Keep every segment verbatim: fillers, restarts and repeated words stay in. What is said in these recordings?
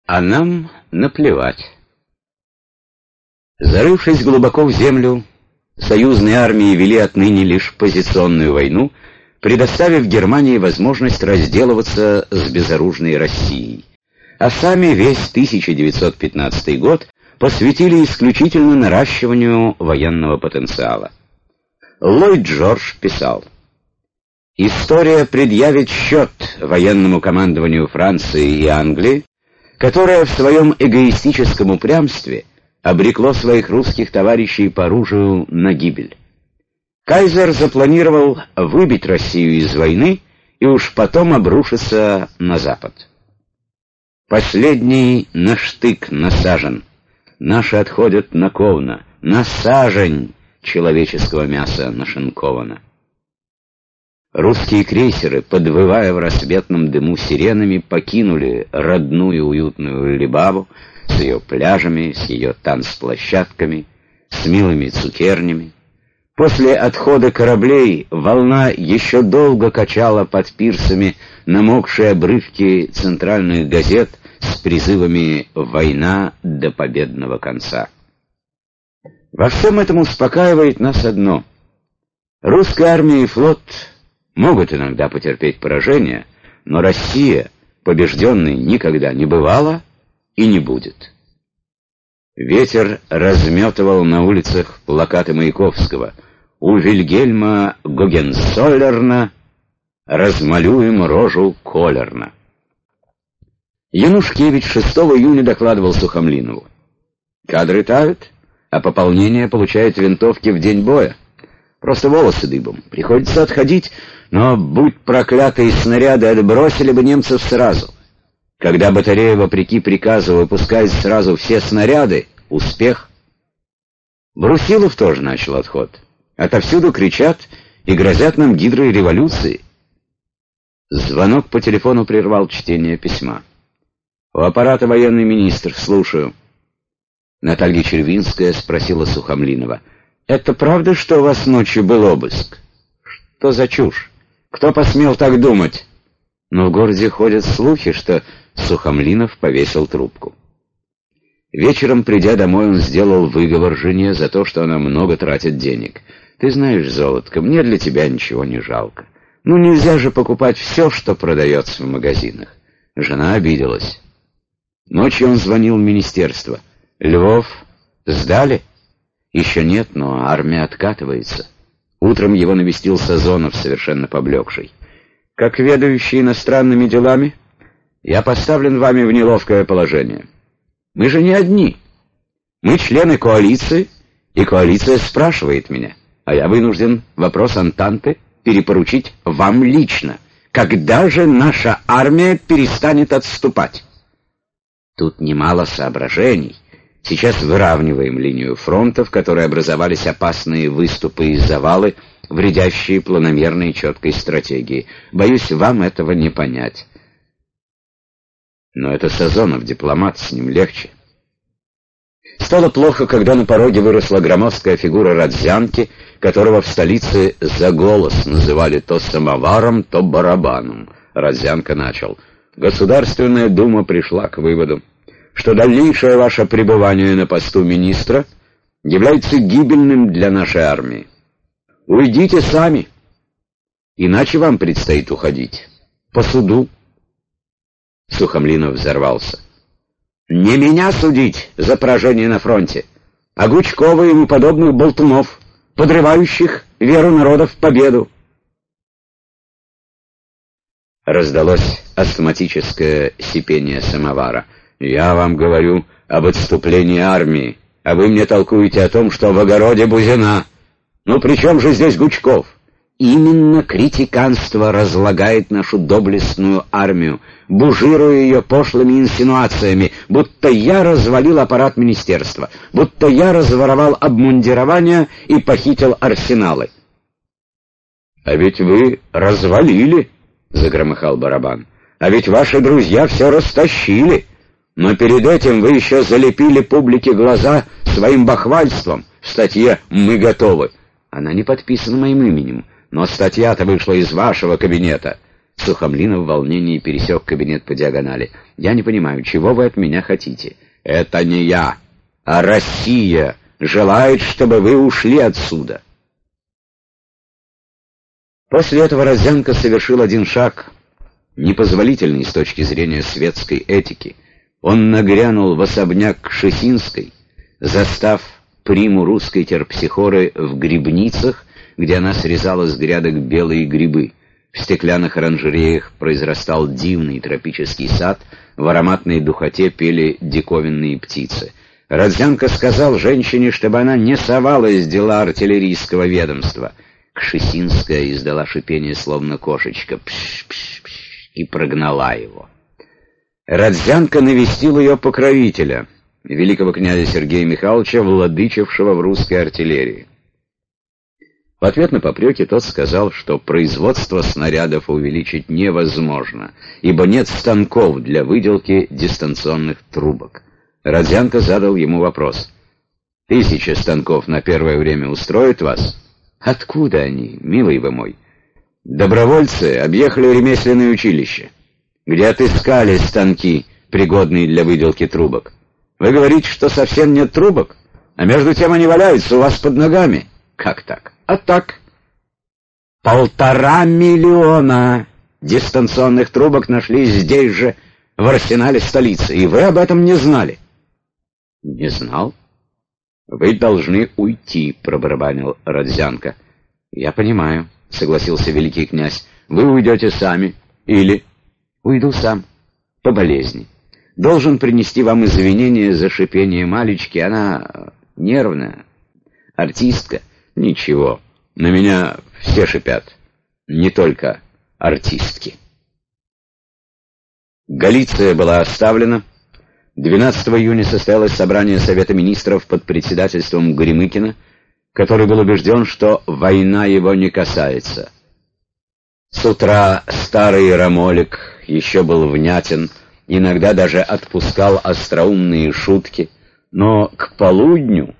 А нам наплевать. Зарывшись глубоко в землю, союзные армии вели отныне лишь позиционную войну, предоставив Германии возможность разделываться с безоружной Россией. А сами весь тысяча девятьсот пятнадцатый год посвятили исключительно наращиванию военного потенциала. Ллойд Джордж писал: «История предъявит счет военному командованию Франции и Англии, которое в своем эгоистическом упрямстве обрекло своих русских товарищей по оружию на гибель. Кайзер запланировал выбить Россию из войны и уж потом обрушиться на Запад. Последний на штык насажен, наши отходят на ковна, на сажень человеческого мяса нашинковано». Русские крейсеры, подвывая в рассветном дыму сиренами, покинули родную уютную Либаву с ее пляжами, с ее танцплощадками, с милыми цукернями. После отхода кораблей волна еще долго качала под пирсами намокшие обрывки центральных газет с призывами «Война до победного конца». Во всем этом успокаивает нас одно: русская армия и флот могут иногда потерпеть поражение, но Россия побежденной никогда не бывала и не будет. Ветер разметывал на улицах плакаты Маяковского: «У Вильгельма Гогенцоллерна размалюем рожу Коллерна». Янушкевич шестого июня докладывал Сухомлинову: «Кадры тают, а пополнение получает винтовки в день боя. Просто волосы дыбом. Приходится отходить, но, будь проклятые снаряды, отбросили бы немцев сразу. Когда батарея, вопреки приказу, выпускает сразу все снаряды, успех». Брусилов тоже начал отход. Отовсюду кричат и грозят нам гидрой революции. Звонок по телефону прервал чтение письма. «У аппарата военный министр. Слушаю». Наталья Червинская спросила Сухомлинова: «Это правда, что у вас ночью был обыск?» «Что за чушь? Кто посмел так думать?» Но в городе ходят слухи, что Сухомлинов повесил трубку. Вечером, придя домой, он сделал выговор жене за то, что она много тратит денег. «Ты знаешь, золотко, мне для тебя ничего не жалко. Ну нельзя же покупать все, что продается в магазинах». Жена обиделась. Ночью он звонил в министерство. «Львов сдали?» «Еще нет, но армия откатывается». Утром его навестил Сазонов, совершенно поблекший. «Как ведающий иностранными делами, я поставлен вами в неловкое положение. Мы же не одни. Мы члены коалиции, и коалиция спрашивает меня, а я вынужден вопрос Антанты перепоручить вам лично. Когда же наша армия перестанет отступать?» Тут немало соображений. Сейчас выравниваем линию фронта, в которой образовались опасные выступы и завалы, вредящие планомерной и четкой стратегии. Боюсь, вам этого не понять. Но это Сазонов, дипломат, с ним легче. Стало плохо, когда на пороге выросла громоздкая фигура Родзянки, которого в столице за голос называли то самоваром, то барабаном. Родзянка начал: «Государственная дума пришла к выводу, что дальнейшее ваше пребывание на посту министра является гибельным для нашей армии. Уйдите сами, иначе вам предстоит уходить по суду». Сухомлинов взорвался: «Не меня судить за поражение на фронте, а Гучкова и ему подобных болтунов, подрывающих веру народа в победу». Раздалось астматическое сипение самовара. «Я вам говорю об отступлении армии, а вы мне толкуете о том, что в огороде Бузина. Ну при чем же здесь Гучков?» «Именно критиканство разлагает нашу доблестную армию, бужируя ее пошлыми инсинуациями, будто я развалил аппарат министерства, будто я разворовал обмундирование и похитил арсеналы». «А ведь вы развалили», — загромыхал барабан. «А ведь ваши друзья все растащили. Но перед этим вы еще залепили публике глаза своим бахвальством в статье «Мы готовы». Она не подписана моим именем, но статья-то вышла из вашего кабинета. Сухомлинов в волнении пересек кабинет по диагонали. «Я не понимаю, чего вы от меня хотите?» «Это не я, а Россия желает, чтобы вы ушли отсюда». После этого Родзянко совершил один шаг, непозволительный с точки зрения светской этики. Он нагрянул в особняк Кшесинской, застав приму русской терпсихоры в грибницах, где она срезала с грядок белые грибы. В стеклянных оранжереях произрастал дивный тропический сад, в ароматной духоте пели диковинные птицы. Родзянко сказал женщине, чтобы она не совалась в дела артиллерийского ведомства. Кшесинская издала шипение, словно кошечка, пш-пш-пш, и прогнала его. Родзянко навестил ее покровителя, великого князя Сергея Михайловича, владычившего в русской артиллерии. В ответ на попреки тот сказал, что производство снарядов увеличить невозможно, ибо нет станков для выделки дистанционных трубок. Родзянко задал ему вопрос: «Тысяча станков на первое время устроит вас?» «Откуда они, милый вы мой?» «Добровольцы объехали ремесленное училище, где отыскали станки, пригодные для выделки трубок. Вы говорите, что совсем нет трубок, а между тем они валяются у вас под ногами». «Как так?» «А так. Полтора миллиона дистанционных трубок нашли здесь же, в арсенале столицы, и вы об этом не знали». «Не знал?» «Вы должны уйти», — пробарабанил Родзянко. «Я понимаю», — согласился великий князь. «Вы уйдете сами или...» «Уйду сам, по болезни. Должен принести вам извинения за шипение Малечки. Она нервная, артистка». «Ничего, на меня все шипят, не только артистки». Галиция была оставлена. двенадцатого июня состоялось собрание Совета Министров под председательством Горемыкина, который был убежден, что война его не касается. С утра старый Рамолик еще был внятен, иногда даже отпускал остроумные шутки, но к полудню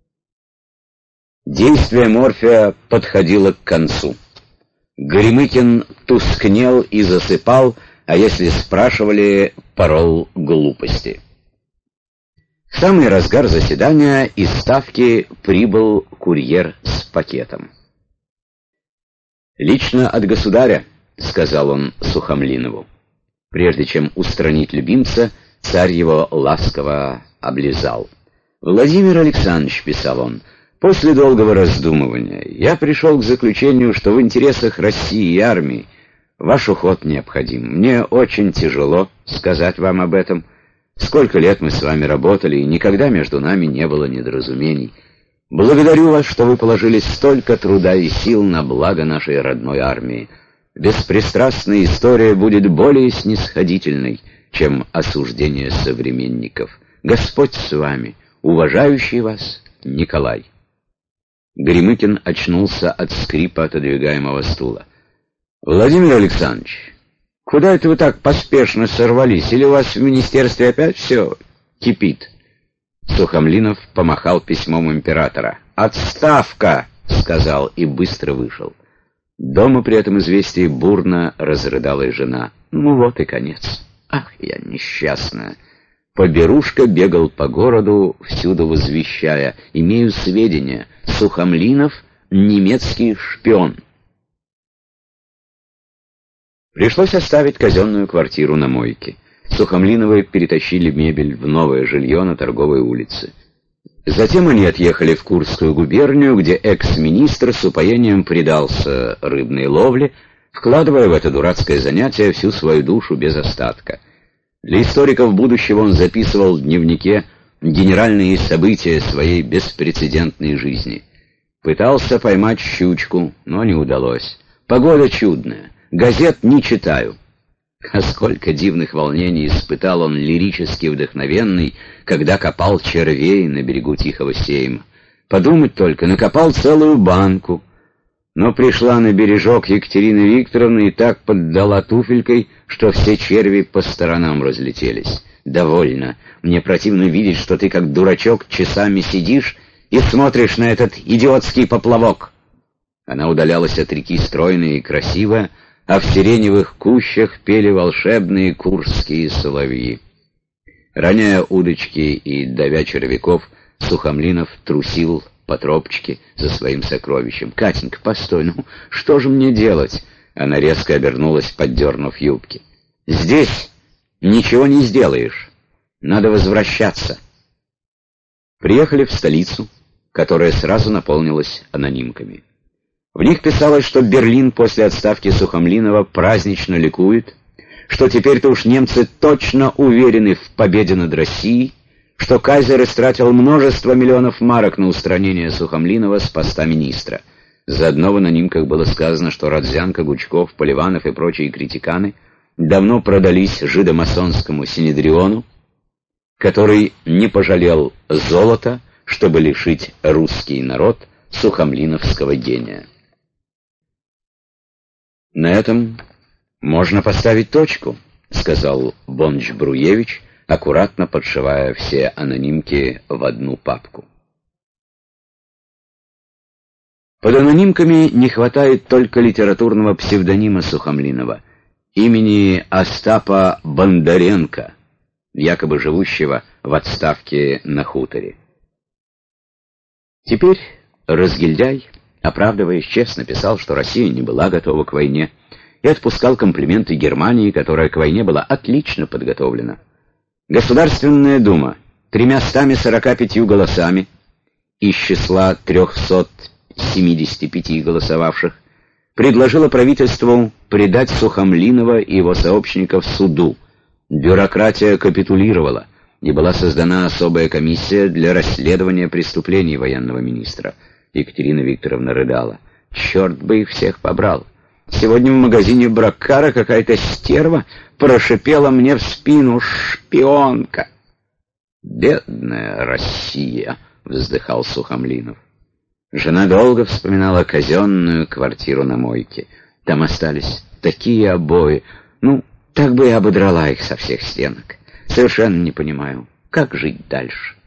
действие морфия подходило к концу. Горемыкин тускнел и засыпал, а если спрашивали, порол глупости. В самый разгар заседания из Ставки прибыл курьер с пакетом. «Лично от государя», — сказал он Сухомлинову. Прежде чем устранить любимца, царь его ласково облизал. «Владимир Александрович», — писал он, — «после долгого раздумывания я пришел к заключению, что в интересах России и армии ваш уход необходим. Мне очень тяжело сказать вам об этом. Сколько лет мы с вами работали, и никогда между нами не было недоразумений. Благодарю вас, что вы положили столько труда и сил на благо нашей родной армии. Беспристрастная история будет более снисходительной, чем осуждение современников. Господь с вами, уважающий вас Николай». Горемыкин очнулся от скрипа отодвигаемого стула. «Владимир Александрович, куда это вы так поспешно сорвались? Или у вас в министерстве опять все кипит?» Сухомлинов помахал письмом императора. «Отставка!» — сказал и быстро вышел. Дома при этом известии бурно разрыдалась жена. «Ну вот и конец. Ах, я несчастная!» Поберушка бегал по городу, всюду возвещая: «Имею сведения, Сухомлинов — немецкий шпион». Пришлось оставить казенную квартиру на мойке. Сухомлиновы перетащили мебель в новое жилье на Торговой улице. Затем они отъехали в Курскую губернию, где экс-министр с упоением предался рыбной ловле, вкладывая в это дурацкое занятие всю свою душу без остатка. Для историков будущего он записывал в дневнике генеральные события своей беспрецедентной жизни. Пытался поймать щучку, но не удалось. Погода чудная, газет не читаю. А сколько дивных волнений испытал он, лирически вдохновенный, когда копал червей на берегу Тихого Сейма. Подумать только, накопал целую банку. Но пришла на бережок Екатерина Викторовна и так поддала туфелькой, что все черви по сторонам разлетелись. «Довольно. Мне противно видеть, что ты, как дурачок, часами сидишь и смотришь на этот идиотский поплавок». Она удалялась от реки стройная и красивая, а в сиреневых кущах пели волшебные курские соловьи. Роняя удочки и давя червяков, Сухомлинов трусил по тропочке за своим сокровищем. «Катенька, постой, ну что же мне делать?» Она резко обернулась, поддернув юбки. «Здесь ничего не сделаешь. Надо возвращаться». Приехали в столицу, которая сразу наполнилась анонимками. В них писалось, что Берлин после отставки Сухомлинова празднично ликует, что теперь-то уж немцы точно уверены в победе над Россией, что кайзер истратил множество миллионов марок на устранение Сухомлинова с поста министра. Заодно в анонимках было сказано, что Родзянко, Гучков, Поливанов и прочие критиканы давно продались жидомасонскому синедриону, который не пожалел золота, чтобы лишить русский народ сухомлиновского гения. «На этом можно поставить точку», — сказал Бонч-Бруевич, аккуратно подшивая все анонимки в одну папку. Под анонимками не хватает только литературного псевдонима Сухомлинова, имени Остапа Бондаренко, якобы живущего в отставке на хуторе. Теперь разгильдяй, оправдываясь, честно писал, что Россия не была готова к войне, и отпускал комплименты Германии, которая к войне была отлично подготовлена. Государственная дума тремястами сорока пятью голосами из числа трехсот семидесяти пяти голосовавших предложила правительству предать Сухомлинова и его сообщников суду. Бюрократия капитулировала, и была создана особая комиссия для расследования преступлений военного министра. Екатерина Викторовна рыдала. «Черт бы их всех побрал! Сегодня в магазине Браккара какая-то стерва прошипела мне в спину: шпионка!» «Бедная Россия!» — вздыхал Сухомлинов. Жена долго вспоминала казенную квартиру на Мойке. Там остались такие обои. Ну, так бы и ободрала их со всех стенок. Совершенно не понимаю, как жить дальше.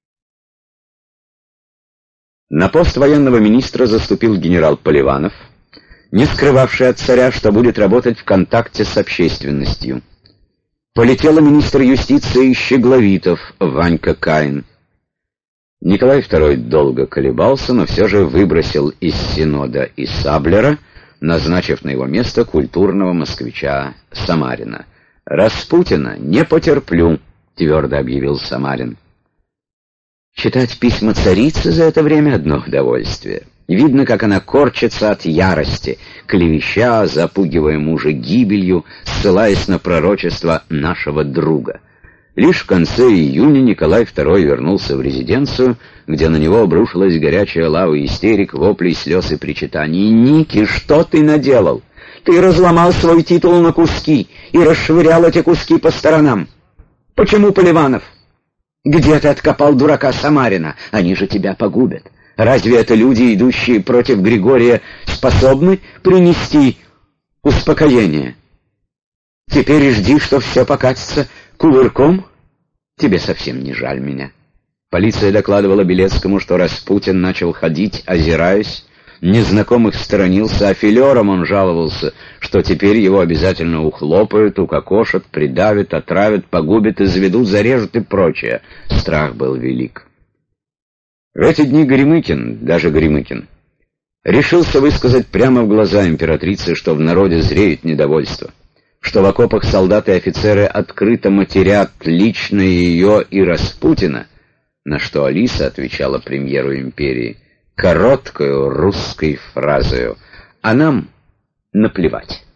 На пост военного министра заступил генерал Поливанов, не скрывавший от царя, что будет работать в контакте с общественностью. Полетел министр юстиции Щегловитов Ванька Каин. Николай второй долго колебался, но все же выбросил из Синода и Саблера, назначив на его место культурного москвича Самарина. «Распутина не потерплю», — твердо объявил Самарин. Читать письма царицы за это время — одно удовольствие. Видно, как она корчится от ярости, клевеща, запугивая мужа гибелью, ссылаясь на пророчество нашего друга. Лишь в конце июня Николай второй вернулся в резиденцию, где на него обрушилась горячая лава истерик, воплей, слез и причитаний. «Ники, что ты наделал? Ты разломал свой титул на куски и расшвырял эти куски по сторонам. Почему, Поливанов? Где ты откопал дурака Самарина? Они же тебя погубят. Разве это люди, идущие против Григория, способны принести успокоение? Теперь жди, что все покатится кувырком? Тебе совсем не жаль меня». Полиция докладывала Белецкому, что Распутин начал ходить, озираясь, незнакомых сторонился, а филером он жаловался, что теперь его обязательно ухлопают, укокошат, придавят, отравят, погубят, изведут, зарежут и прочее. Страх был велик. В эти дни Горемыкин, даже Горемыкин, решился высказать прямо в глаза императрице, что в народе зреет недовольство, что в окопах солдаты и офицеры открыто матерят лично ее и Распутина, на что Алиса отвечала премьеру империи короткою русской фразою: «А нам наплевать».